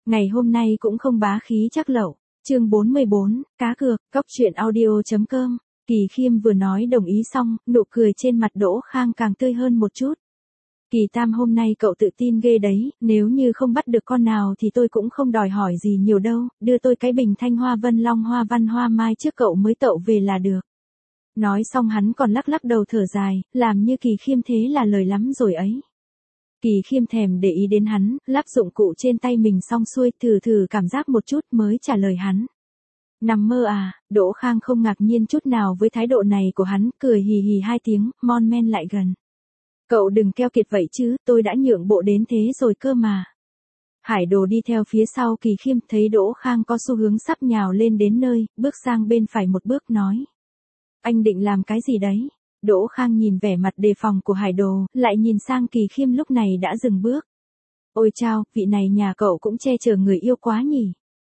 Ngày hôm nay cũng không bá khí chắc lẩu. Chương 44, cá cược, cóc truyện audio.com. Kỳ Khiêm vừa nói đồng ý xong, nụ cười trên mặt Đỗ Khang càng tươi hơn một chút. Kỳ Tam, hôm nay cậu tự tin ghê đấy, nếu như không bắt được con nào thì tôi cũng không đòi hỏi gì nhiều đâu, đưa tôi cái bình thanh hoa vân long hoa văn hoa mai trước cậu mới tậu về là được. Nói xong hắn còn lắc lắc đầu thở dài, làm như Kỳ Khiêm thế là lời lắm rồi ấy. Kỳ Khiêm thèm để ý đến hắn, lắp dụng cụ trên tay mình xong xuôi, thử cảm giác một chút mới trả lời hắn. Nằm mơ à? Đỗ Khang không ngạc nhiên chút nào với thái độ này của hắn, cười hì hì hai tiếng, mon men lại gần. Cậu đừng keo kiệt vậy chứ, tôi đã nhượng bộ đến thế rồi cơ mà. Hải Đồ đi theo phía sau Kỳ Khiêm, thấy Đỗ Khang có xu hướng sắp nhào lên đến nơi, bước sang bên phải một bước nói. Anh định làm cái gì đấy? Đỗ Khang nhìn vẻ mặt đề phòng của Hải Đồ, lại nhìn sang Kỳ Khiêm lúc này đã dừng bước. Ôi chao, vị này nhà cậu cũng che chở người yêu quá nhỉ.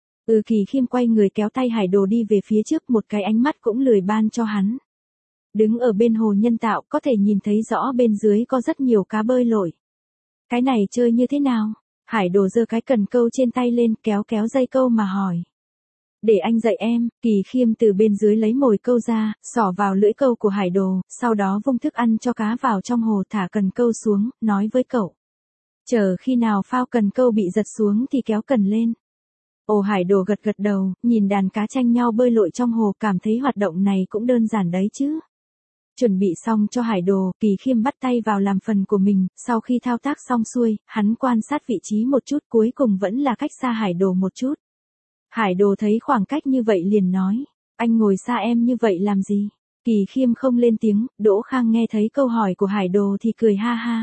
Kỳ Khiêm quay người kéo tay Hải Đồ đi về phía trước, một cái ánh mắt cũng lười ban cho hắn. Đứng ở bên hồ nhân tạo có thể nhìn thấy rõ bên dưới có rất nhiều cá bơi lội. Cái này chơi như thế nào? Hải Đồ giơ cái cần câu trên tay lên, kéo dây câu mà hỏi. Để anh dạy em. Kỳ Khiêm từ bên dưới lấy mồi câu ra, xỏ vào lưỡi câu của Hải Đồ, sau đó vung thức ăn cho cá vào trong hồ, thả cần câu xuống, nói với cậu. Chờ khi nào phao cần câu bị giật xuống thì kéo cần lên. Hải Đồ gật đầu, nhìn đàn cá tranh nhau bơi lội trong hồ, cảm thấy hoạt động này cũng đơn giản đấy chứ. Chuẩn bị xong cho Hải Đồ, Kỳ Khiêm bắt tay vào làm phần của mình, sau khi thao tác xong xuôi, hắn quan sát vị trí một chút, cuối cùng vẫn là cách xa Hải Đồ một chút. Hải Đồ thấy khoảng cách như vậy liền nói, anh ngồi xa em như vậy làm gì? Kỳ Khiêm không lên tiếng, Đỗ Khang nghe thấy câu hỏi của Hải Đồ thì cười ha ha.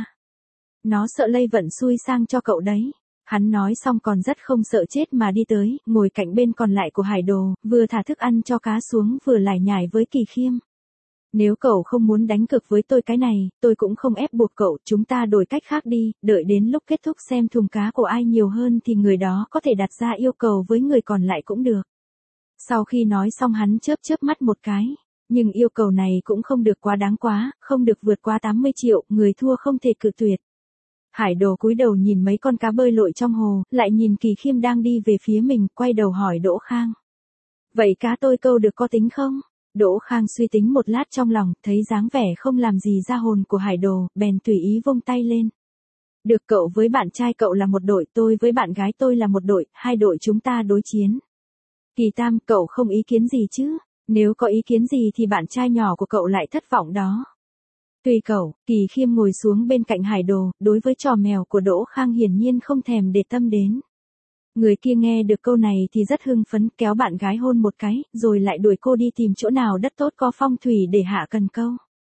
Nó sợ lây vận xui sang cho cậu đấy. Hắn nói xong còn rất không sợ chết mà đi tới, ngồi cạnh bên còn lại của Hải Đồ, vừa thả thức ăn cho cá xuống vừa lải nhải với Kỳ Khiêm. Nếu cậu không muốn đánh cược với tôi cái này, tôi cũng không ép buộc cậu, chúng ta đổi cách khác đi, đợi đến lúc kết thúc xem thùng cá của ai nhiều hơn thì người đó có thể đặt ra yêu cầu với người còn lại cũng được. Sau khi nói xong hắn chớp mắt một cái, nhưng yêu cầu này cũng không được quá đáng quá, không được vượt qua 80 triệu, người thua không thể cự tuyệt. Hải Đồ cúi đầu nhìn mấy con cá bơi lội trong hồ, lại nhìn Kỳ Khiêm đang đi về phía mình, quay đầu hỏi Đỗ Khang. Vậy cá tôi câu được có tính không? Đỗ Khang suy tính một lát trong lòng, thấy dáng vẻ không làm gì ra hồn của Hải Đồ, bèn tùy ý vung tay lên. Được, cậu với bạn trai cậu là một đội, tôi với bạn gái tôi là một đội, hai đội chúng ta đối chiến. Kỳ Tam, cậu không ý kiến gì chứ? Nếu có ý kiến gì thì bạn trai nhỏ của cậu lại thất vọng đó. Tùy cậu. Kỳ Khiêm ngồi xuống bên cạnh Hải Đồ, đối với trò mèo của Đỗ Khang hiển nhiên không thèm để tâm đến. Người kia nghe được câu này thì rất hưng phấn, kéo bạn gái hôn một cái, rồi lại đuổi cô đi tìm chỗ nào đất tốt có phong thủy để hạ cần câu.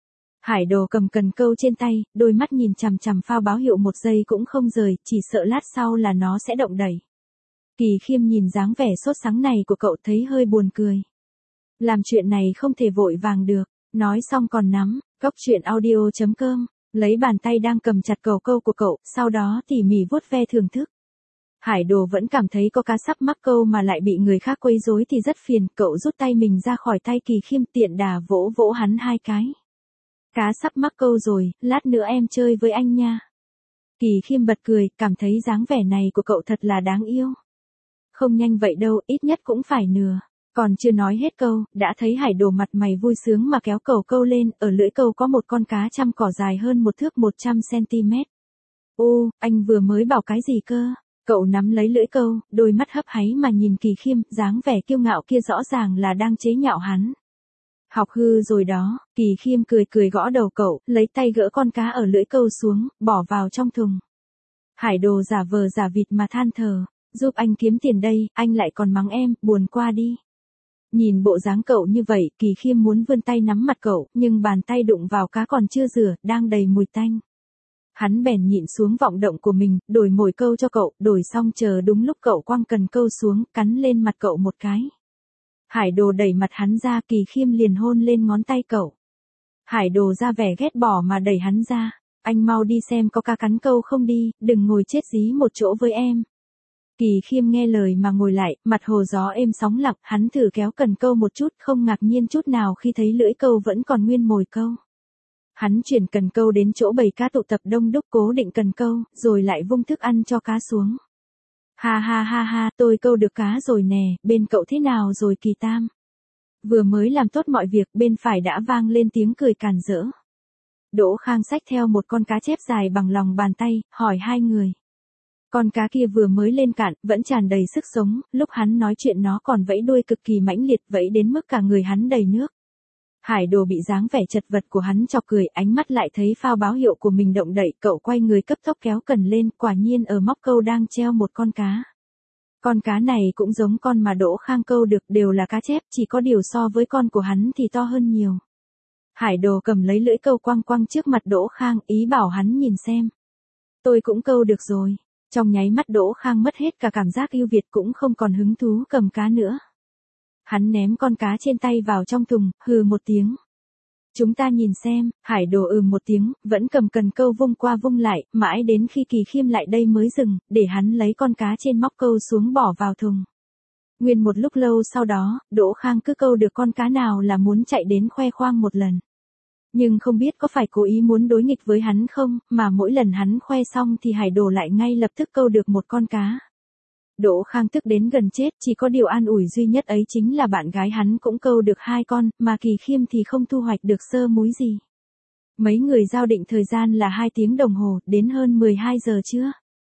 Hải Đồ cầm cần câu trên tay, đôi mắt nhìn chằm chằm phao báo hiệu một giây cũng không rời, chỉ sợ lát sau là nó sẽ động đẩy. Kỳ Khiêm nhìn dáng vẻ sốt sắng này của cậu thấy hơi buồn cười. Làm chuyện này không thể vội vàng được, nói xong còn nắm. Cóc truyện audio.com, lấy bàn tay đang cầm chặt cầu câu của cậu, sau đó tỉ mỉ vuốt ve thưởng thức. Hải Đồ vẫn cảm thấy có cá sắp mắc câu mà lại bị người khác quấy rối thì rất phiền, cậu rút tay mình ra khỏi tay Kỳ Khiêm, tiện đà vỗ hắn hai cái. Cá sắp mắc câu rồi, lát nữa em chơi với anh nha. Kỳ Khiêm bật cười, cảm thấy dáng vẻ này của cậu thật là đáng yêu. Không nhanh vậy đâu, ít nhất cũng phải nửa. Còn chưa nói hết câu, đã thấy Hải Đồ mặt mày vui sướng mà kéo cầu câu lên, ở lưỡi câu có một con cá chăm cỏ dài hơn một thước 100cm. Ô, anh vừa mới bảo cái gì cơ? Cậu nắm lấy lưỡi câu, đôi mắt hấp háy mà nhìn Kỳ Khiêm, dáng vẻ kiêu ngạo kia rõ ràng là đang chế nhạo hắn. Học hư rồi đó. Kỳ Khiêm cười gõ đầu cậu, lấy tay gỡ con cá ở lưỡi câu xuống, bỏ vào trong thùng. Hải Đồ giả vờ giả vịt mà than thở, giúp anh kiếm tiền đây, anh lại còn mắng em, buồn quá đi. Nhìn bộ dáng cậu như vậy, Kỳ Khiêm muốn vươn tay nắm mặt cậu, nhưng bàn tay đụng vào cá còn chưa rửa, đang đầy mùi tanh. Hắn bèn nhịn xuống vọng động của mình, đổi mồi câu cho cậu, đổi xong chờ đúng lúc cậu quăng cần câu xuống, cắn lên mặt cậu một cái. Hải Đồ đẩy mặt hắn ra, Kỳ Khiêm liền hôn lên ngón tay cậu. Hải Đồ ra vẻ ghét bỏ mà đẩy hắn ra. Anh mau đi xem có cá cắn câu không đi, đừng ngồi chết dí một chỗ với em. Kỳ Khiêm nghe lời mà ngồi lại, mặt hồ gió êm sóng lặng, hắn thử kéo cần câu một chút, không ngạc nhiên chút nào khi thấy lưỡi câu vẫn còn nguyên mồi câu. Hắn chuyển cần câu đến chỗ bầy cá tụ tập đông đúc cố định cần câu, rồi lại vung thức ăn cho cá xuống. Ha ha ha ha, tôi câu được cá rồi nè, bên cậu thế nào rồi Kỳ Tam? Vừa mới làm tốt mọi việc, bên phải đã vang lên tiếng cười càn rỡ. Đỗ Khang xách theo một con cá chép dài bằng lòng bàn tay, hỏi hai người. Con cá kia vừa mới lên cạn, vẫn tràn đầy sức sống, lúc hắn nói chuyện nó còn vẫy đuôi cực kỳ mãnh liệt, vẫy đến mức cả người hắn đầy nước. Hải Đồ bị dáng vẻ chật vật của hắn chọc cười, ánh mắt lại thấy phao báo hiệu của mình động đậy, cậu quay người cấp tốc kéo cần lên, quả nhiên ở móc câu đang treo một con cá. Con cá này cũng giống con mà Đỗ Khang câu được, đều là cá chép, chỉ có điều so với con của hắn thì to hơn nhiều. Hải Đồ cầm lấy lưỡi câu quăng quăng trước mặt Đỗ Khang, ý bảo hắn nhìn xem. Tôi cũng câu được rồi. Trong nháy mắt Đỗ Khang mất hết cả cảm giác ưu việt, cũng không còn hứng thú cầm cá nữa. Hắn ném con cá trên tay vào trong thùng, hừ một tiếng. Chúng ta nhìn xem, Hải Đồ một tiếng, vẫn cầm cần câu vung qua vung lại, mãi đến khi Kỳ Khiêm lại đây mới dừng, để hắn lấy con cá trên móc câu xuống bỏ vào thùng. Nguyên một lúc lâu sau đó, Đỗ Khang cứ câu được con cá nào là muốn chạy đến khoe khoang một lần. Nhưng không biết có phải cố ý muốn đối nghịch với hắn không, mà mỗi lần hắn khoe xong thì Hải Đồ lại ngay lập tức câu được một con cá. Đỗ Khang tức đến gần chết, chỉ có điều an ủi duy nhất ấy chính là bạn gái hắn cũng câu được 2 con, mà Kỳ Khiêm thì không thu hoạch được sơ múi gì. Mấy người giao định thời gian là 2 tiếng đồng hồ, đến hơn 12 giờ trưa.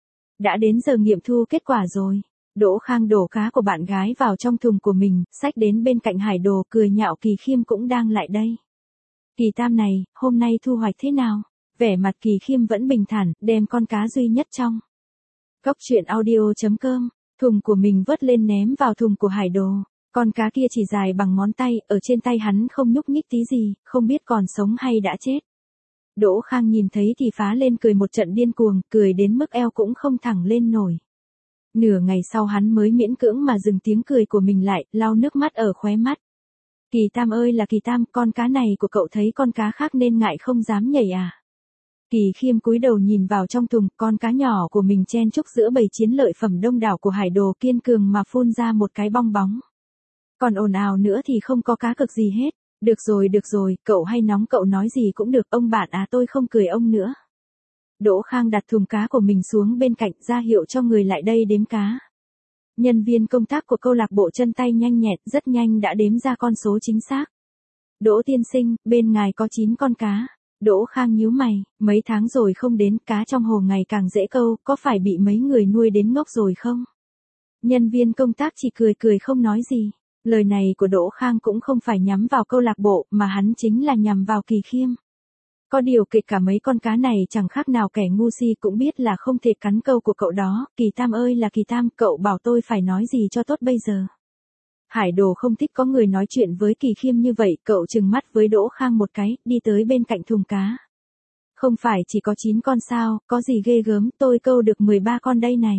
Đã đến giờ nghiệm thu kết quả rồi. Đỗ Khang đổ cá của bạn gái vào trong thùng của mình, xách đến bên cạnh Hải Đồ cười nhạo Kỳ Khiêm cũng đang lại đây. Kỳ Tam này, hôm nay thu hoạch thế nào? Vẻ mặt Kỳ Khiêm vẫn bình thản, đem con cá duy nhất trong Cốc truyện audio.com, thùng của mình vớt lên ném vào thùng của Hải Đồ. Con cá kia chỉ dài bằng ngón tay, ở trên tay hắn không nhúc nhích tí gì, không biết còn sống hay đã chết. Đỗ Khang nhìn thấy thì phá lên cười một trận điên cuồng, cười đến mức eo cũng không thẳng lên nổi. Nửa ngày sau hắn mới miễn cưỡng mà dừng tiếng cười của mình lại, lau nước mắt ở khóe mắt. Kỳ Tam ơi là Kỳ Tam, con cá này của cậu thấy con cá khác nên ngại không dám nhảy à? Kỳ Khiêm cúi đầu nhìn vào trong thùng, con cá nhỏ của mình chen chúc giữa bầy chiến lợi phẩm đông đảo của Hải Đồ, kiên cường mà phun ra một cái bong bóng. Còn ồn ào nữa thì không có cá cực gì hết. Được rồi, cậu hay nóng cậu nói gì cũng được, ông bạn à, tôi không cười ông nữa. Đỗ Khang đặt thùng cá của mình xuống bên cạnh, ra hiệu cho người lại đây đếm cá. Nhân viên công tác của câu lạc bộ chân tay nhanh nhẹn, rất nhanh đã đếm ra con số chính xác. Đỗ tiên sinh, bên ngài có 9 con cá. Đỗ Khang nhíu mày, mấy tháng rồi không đến, cá trong hồ ngày càng dễ câu, có phải bị mấy người nuôi đến ngốc rồi không? Nhân viên công tác chỉ cười không nói gì. Lời này của Đỗ Khang cũng không phải nhắm vào câu lạc bộ, mà hắn chính là nhằm vào Kỳ Khiêm. Có điều kể cả mấy con cá này chẳng khác nào kẻ ngu si cũng biết là không thể cắn câu của cậu đó. Kỳ Tam ơi là Kỳ Tam, cậu bảo tôi phải nói gì cho tốt bây giờ? Hải Đồ không thích có người nói chuyện với Kỳ Khiêm như vậy, cậu trừng mắt với Đỗ Khang một cái, đi tới bên cạnh thùng cá. Không phải chỉ có 9 con sao, có gì ghê gớm, tôi câu được 13 con đây này.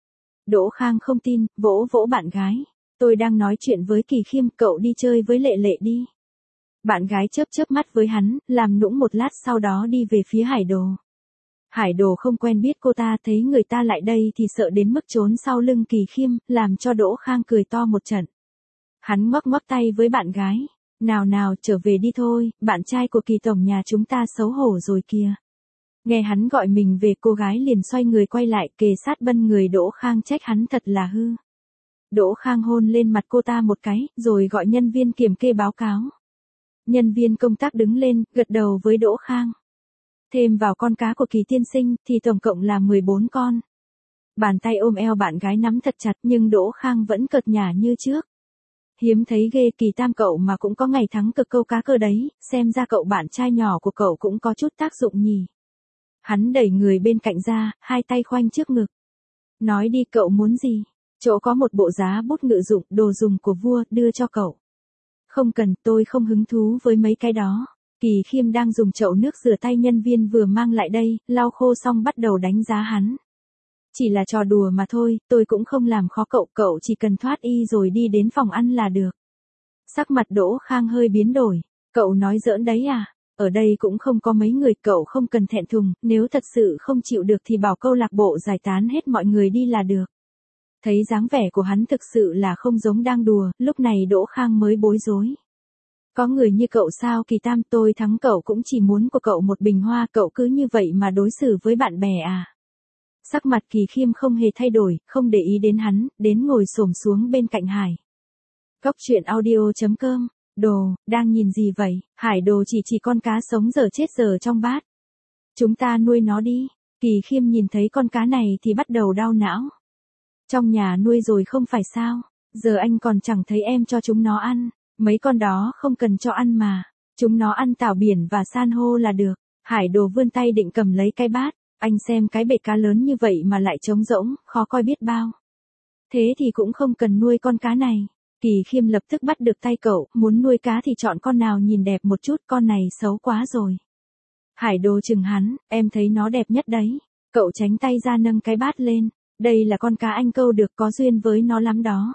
Đỗ Khang không tin, vỗ vỗ bạn gái. Tôi đang nói chuyện với Kỳ Khiêm, cậu đi chơi với Lệ Lệ đi. Bạn gái chớp mắt với hắn, làm nũng một lát sau đó đi về phía Hải Đồ. Hải Đồ không quen biết cô ta, thấy người ta lại đây thì sợ đến mức trốn sau lưng Kỳ Khiêm, làm cho Đỗ Khang cười to một trận. Hắn ngoắc tay với bạn gái. Nào, trở về đi thôi, bạn trai của Kỳ tổng nhà chúng ta xấu hổ rồi kìa. Nghe hắn gọi mình về, cô gái liền xoay người quay lại, kề sát bên người Đỗ Khang, trách hắn thật là hư. Đỗ Khang hôn lên mặt cô ta một cái, rồi gọi nhân viên kiểm kê báo cáo. Nhân viên công tác đứng lên, gật đầu với Đỗ Khang. Thêm vào con cá của Kỳ tiên sinh, thì tổng cộng là 14 con. Bàn tay ôm eo bạn gái nắm thật chặt, nhưng Đỗ Khang vẫn cợt nhả như trước. Hiếm thấy ghê, Kỳ Tam cậu mà cũng có ngày thắng cực câu cá cơ đấy, xem ra cậu bạn trai nhỏ của cậu cũng có chút tác dụng nhỉ. Hắn đẩy người bên cạnh ra, hai tay khoanh trước ngực. Nói đi, cậu muốn gì? Chỗ có một bộ giá bút ngự dụng, đồ dùng của vua, đưa cho cậu. Không cần, tôi không hứng thú với mấy cái đó. Kỳ Khiêm đang dùng chậu nước rửa tay nhân viên vừa mang lại đây, lau khô xong bắt đầu đánh giá hắn. Chỉ là trò đùa mà thôi, tôi cũng không làm khó cậu, cậu chỉ cần thoát y rồi đi đến phòng ăn là được. Sắc mặt Đỗ Khang hơi biến đổi. Cậu nói giỡn đấy à? Ở đây cũng không có mấy người, cậu không cần thẹn thùng, nếu thật sự không chịu được thì bảo câu lạc bộ giải tán hết mọi người đi là được. Thấy dáng vẻ của hắn thực sự là không giống đang đùa, lúc này Đỗ Khang mới bối rối. Có người như cậu sao Kỳ Tam, tôi thắng cậu cũng chỉ muốn của cậu một bình hoa, cậu cứ như vậy mà đối xử với bạn bè à? Sắc mặt Kỳ Khiêm không hề thay đổi, không để ý đến hắn, đến ngồi xổm xuống bên cạnh Hải. Cốc truyện audio.com. Đồ, đang nhìn gì vậy? Hải Đồ chỉ con cá sống dở chết dở trong bát. Chúng ta nuôi nó đi. Kỳ Khiêm nhìn thấy con cá này thì bắt đầu đau não. Trong nhà nuôi rồi không phải sao? Giờ anh còn chẳng thấy em cho chúng nó ăn. Mấy con đó không cần cho ăn mà. Chúng nó ăn tảo biển và san hô là được. Hải Đồ vươn tay định cầm lấy cái bát. Anh xem cái bể cá lớn như vậy mà lại trống rỗng, khó coi biết bao. Thế thì cũng không cần nuôi con cá này. Kỳ Khiêm lập tức bắt được tay cậu, muốn nuôi cá thì chọn con nào nhìn đẹp một chút, con này xấu quá rồi. Hải Đồ chừng hắn, em thấy nó đẹp nhất đấy. Cậu tránh tay ra nâng cái bát lên, đây là con cá anh câu được, có duyên với nó lắm đó.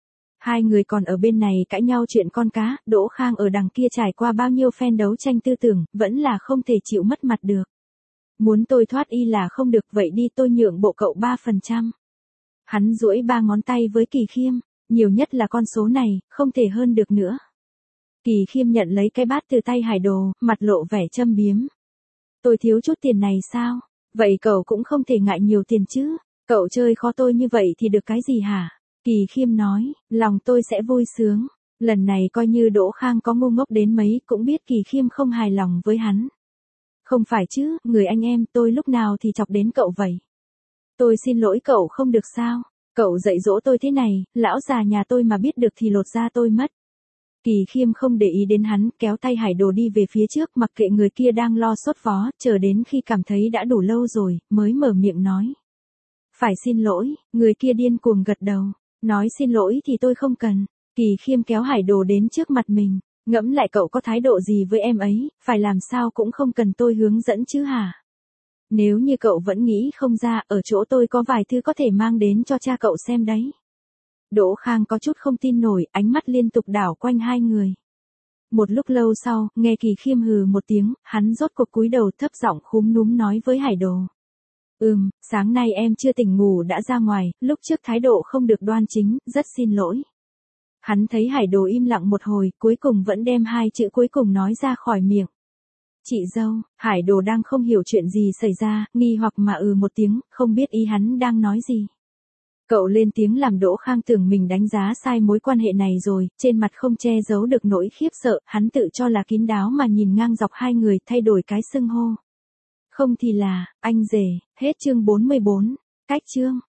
Hai người còn ở bên này cãi nhau chuyện con cá, Đỗ Khang ở đằng kia trải qua bao nhiêu phen đấu tranh tư tưởng, vẫn là không thể chịu mất mặt được. Muốn tôi thoát y là không được, vậy đi tôi nhượng bộ cậu 3%. Hắn duỗi 3 ngón tay với Kỳ Khiêm, nhiều nhất là con số này, không thể hơn được nữa. Kỳ Khiêm nhận lấy cái bát từ tay Hải Đồ, mặt lộ vẻ châm biếm. Tôi thiếu chút tiền này sao? Vậy cậu cũng không thể ngại nhiều tiền chứ? Cậu chơi khó tôi như vậy thì được cái gì hả? Kỳ Khiêm nói, lòng tôi sẽ vui sướng. Lần này coi như Đỗ Khang có ngu ngốc đến mấy cũng biết Kỳ Khiêm không hài lòng với hắn. Không phải chứ, người anh em, tôi lúc nào thì chọc đến cậu vậy? Tôi xin lỗi cậu không được sao? Cậu dạy dỗ tôi thế này, lão già nhà tôi mà biết được thì lột da tôi mất. Kỳ Khiêm không để ý đến hắn, kéo tay Hải Đồ đi về phía trước, mặc kệ người kia đang lo sốt vó, chờ đến khi cảm thấy đã đủ lâu rồi, mới mở miệng nói. Phải xin lỗi, người kia điên cuồng gật đầu. Nói xin lỗi thì tôi không cần. Kỳ Khiêm kéo Hải Đồ đến trước mặt mình. Ngẫm lại cậu có thái độ gì với em ấy, phải làm sao cũng không cần tôi hướng dẫn chứ hả? Nếu như cậu vẫn nghĩ không ra, ở chỗ tôi có vài thứ có thể mang đến cho cha cậu xem đấy. Đỗ Khang có chút không tin nổi, ánh mắt liên tục đảo quanh hai người. Một lúc lâu sau, nghe Kỳ Khiêm hừ một tiếng, hắn rốt cuộc cúi đầu thấp giọng khúm núm nói với Hải Đồ. Sáng nay em chưa tỉnh ngủ đã ra ngoài, lúc trước thái độ không được đoan chính, rất xin lỗi. Hắn thấy Hải Đồ im lặng một hồi, cuối cùng vẫn đem hai chữ cuối cùng nói ra khỏi miệng. Chị dâu. Hải Đồ đang không hiểu chuyện gì xảy ra, nghi hoặc mà một tiếng, không biết ý hắn đang nói gì. Cậu lên tiếng làm Đỗ Khang tưởng mình đánh giá sai mối quan hệ này rồi, trên mặt không che giấu được nỗi khiếp sợ, hắn tự cho là kín đáo mà nhìn ngang dọc hai người, thay đổi cái xưng hô. Không thì là, anh rể. Hết chương 44. Cách chương.